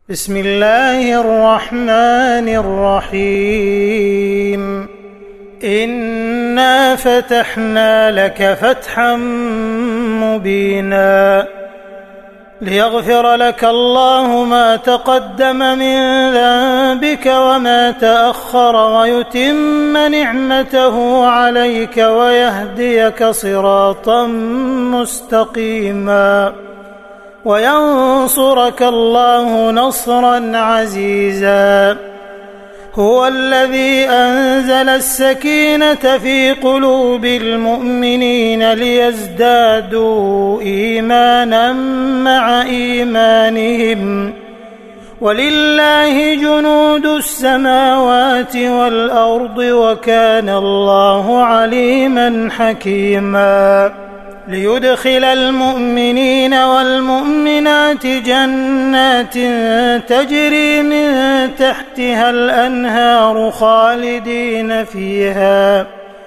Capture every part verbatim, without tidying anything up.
بسم الله الرحمن الرحيم إنا فتحنا لك فتحا مبينا ليغفر لك الله ما تقدم من ذنبك وما تأخر ويتم نعمته عليك ويهديك صراطا مستقيما وينصرك الله نصرا عزيزا. هو الذي أنزل السكينة في قلوب المؤمنين ليزدادوا إيمانا مع إيمانهم ولله جنود السماوات والأرض وكان الله عليما حكيما. ليدخل المؤمنين والمؤمنات جنات تجري من تحتها الأنهار خالدين فيها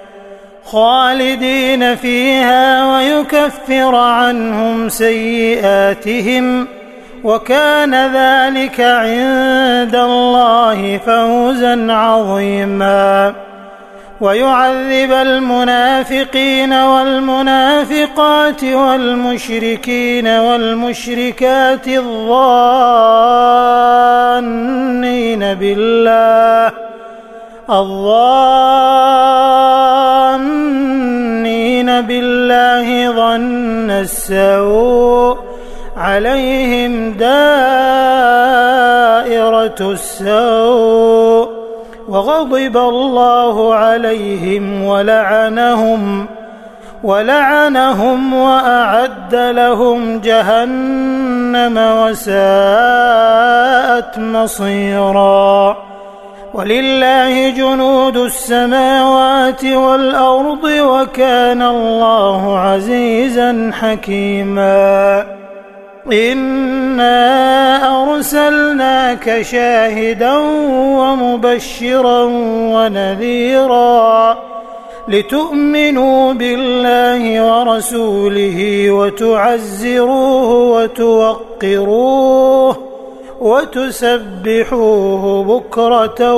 خالدين فيها ويكفر عنهم سيئاتهم وكان ذلك عند الله فوزا عظيما. ويعذب المنافقين والمنافقات والمشركين والمشركات الظانين بالله الظانين بالله ظن السوء عليهم دائرة السوء وغضب الله عليهم ولعنهم ولعنهم وأعد لهم جهنم وساءت مصيرا. ولله جنود السماوات والأرض وكان الله عزيزا حكيما. إنا أرسلناك شاهدا ومبشرا ونذيرا لتؤمنوا بالله ورسوله وتعزروه وتوقروه وتسبحوه بكرة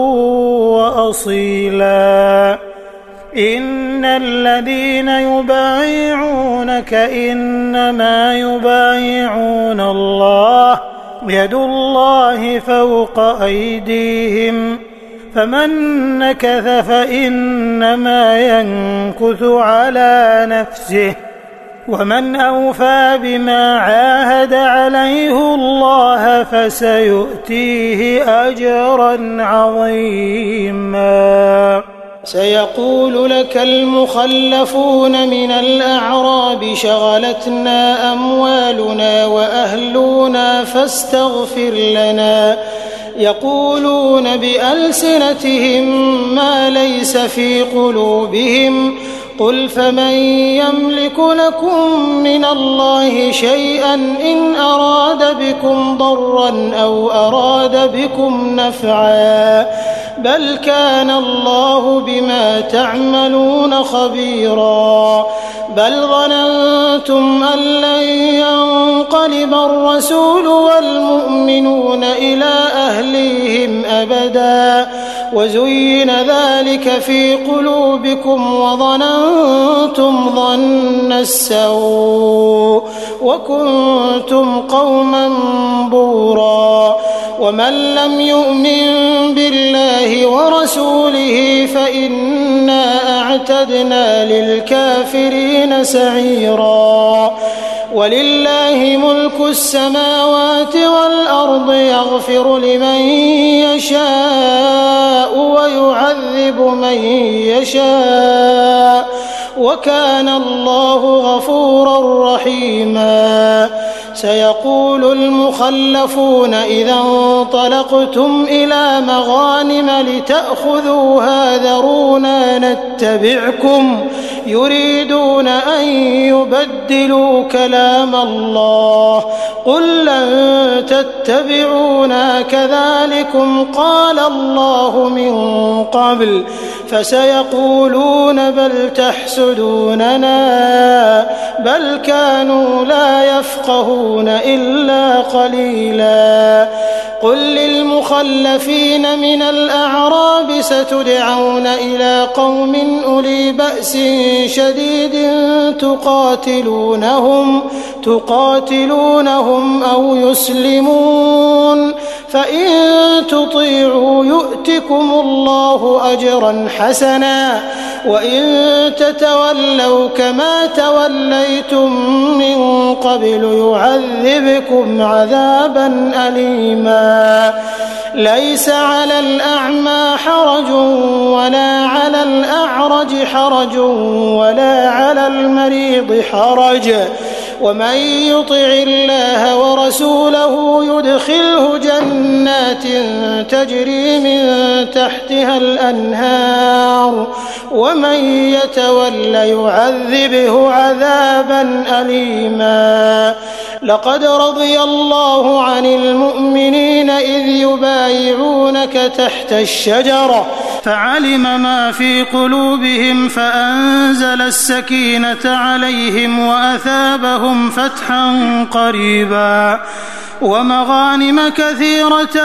وأصيلا. إن الذين يبايعونك إنما يبايعون الله يد الله فوق أيديهم فمن نكث فإنما ينكث على نفسه ومن أوفى بما عاهد عليه الله فسيؤتيه أجرا عظيما. سيقول لك المخلفون من الأعراب شغلتنا أموالنا وأهلنا فاستغفر لنا يقولون بألسنتهم ما ليس في قلوبهم قل فمن يملك لكم من الله شيئا إن أراد بكم ضرا أو أراد بكم نفعا بل كان الله بما تعملون خبيرا. بل ظننتم أن لن ينقلب الرسول والمؤمنون إلى أهليهم أبدا وزين ذلك في قلوبكم وظننتم ظن السوء وكنتم قوما بورا. ومن لم يؤمن بالله ورسوله فإنا أعتدنا للكافرين سعيرا. ولله ملك السماوات والأرض يغفر لمن يشاء ويعذب من يشاء وكان الله غفورا رحيما. سيقول المخلفون إذا انطلقتم إلى مغانم لتأخذوها ذرونا نتبعكم يريدون أن يبدلوا كلام الله قل لن تتبعونا كذلكم قال الله من قبل فسيقولون بل تحسدوننا بل كانوا لا يفقهون إلا قليلا قل للمخلفين من الأعراب ستدعون إلى قوم أولي بأس شديد تقاتلونهم, تقاتلونهم أو يسلمون فإن تطيعوا يؤتكم الله أجرا حسنا وإن تتولوا كما توليتم من قبل يعذبكم عذابا أليما ليس على الأعمى حرج ولا على الأعرج حرج ولا على المريض حرج ومن يطع الله ورسوله يدخله جنات تجري من تحتها الأنهار ومن يتول يعذبه عذابا أليما لقد رضي الله عن المؤمنين إذ يبايعونك تحت الشجرة فعلم ما في قلوبهم فأنزل السكينة عليهم وأثابهم فتحا قريبا ومغانم كثيرة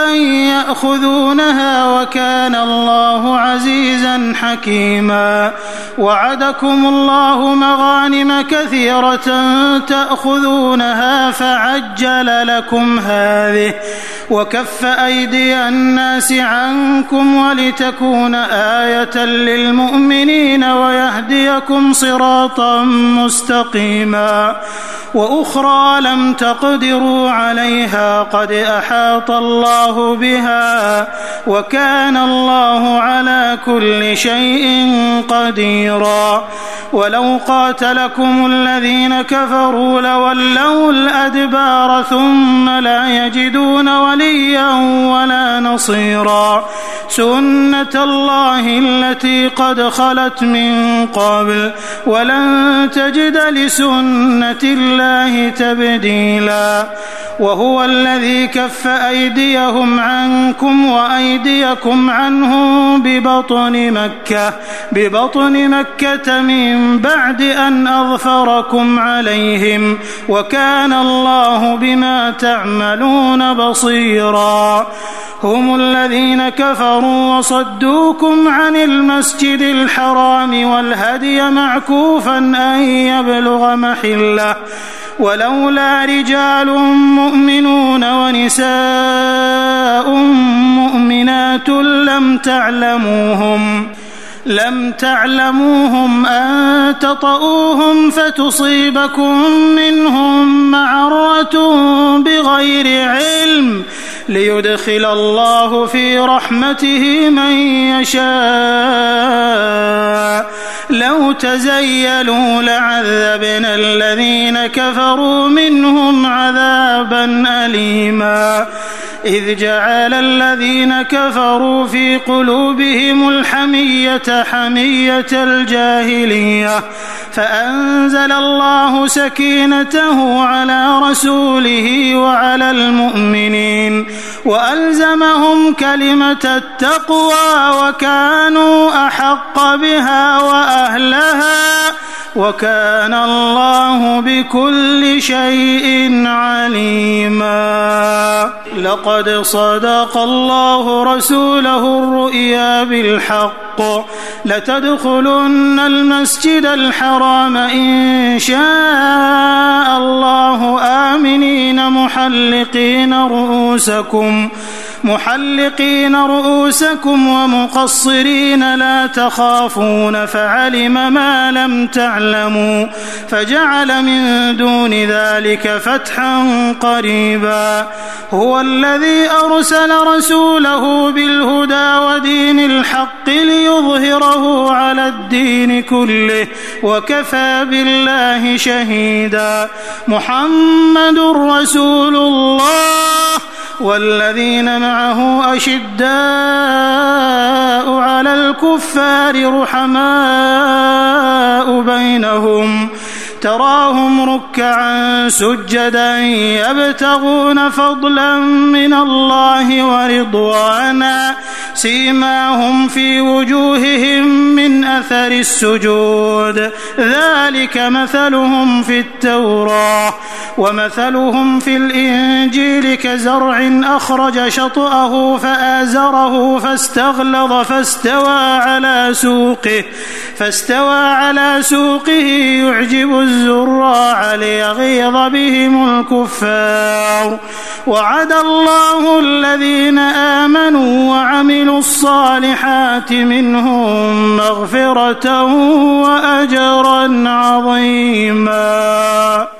يأخذونها وكان الله عزيزا حكيما وعدكم الله مغانم كثيرة تأخذونها فعجل لكم هذه وكف أيدي الناس عنكم ولتكون آية للمؤمنين ويهديكم صراطا مستقيما وأخرى لم تقدروا عليها قد أحاط الله بها وكان الله على كل شيء قديرا ولو قاتلكم الذين كفروا لولوا الأدبار ثم لا يجدون وليا ولا نصيرا سنة الله التي قد خلت من قبل ولن تجد لسنة الله تبديلا وهو الذي كف أيديهم عنكم وأيديكم عنهم ببطن مكة ببطن مكة من بعد أن أظفركم عليهم وكان الله بما تعملون بصيرا هم الذين كفروا وصدوكم عن المسجد الحرام والهدي معكوفا أن يبلغ محله ولولا رجال مؤمنون ونساء مؤمنات لم تعلموهم لم تعلموهم أن تطؤوهم فتصيبكم منهم معرة بغير علم ليدخل الله في رحمته من يشاء لو تزيلوا لعذبنا الذين كفروا منهم عذابا أليما إذ جعل الذين كفروا في قلوبهم الحمية حمية الجاهلية فأنزل الله سكينته على رسوله وعلى المؤمنين وألزمهم كلمة التقوى وكانوا أحق بها وأهلها وكان الله بكل شيء عليما لقد صدق الله رسوله الرؤيا بالحق لتدخلن المسجد الحرام إن شاء الله آمنين محلقين رؤوسكم محلقين رؤوسكم ومقصرين لا تخافون فعلم ما لم تعلموا فجعل من دون ذلك فتحا قريبا هو الذي أرسل رسوله بالهدى ودين الحق ليظهره على الدين كله وكفى بالله شهيدا محمد رسول الله والذين معه أشداء على الكفار رحماء بينهم تراهم ركعا سجدا يبتغون فضلا من الله ورضوانا سيماهم في وجوههم من أثر السجود ذلك مثلهم في التوراة ومثلهم في الإنجيل كزرع أخرج شطأه فآزره فاستغلظ فاستوى على سوقه فاستوى على سوقه يعجب الزراع ليغيظ بهم الكفار وعد الله الذين آمنوا وعملوا الصالحات منهم مغفرة وأجرا عظيما.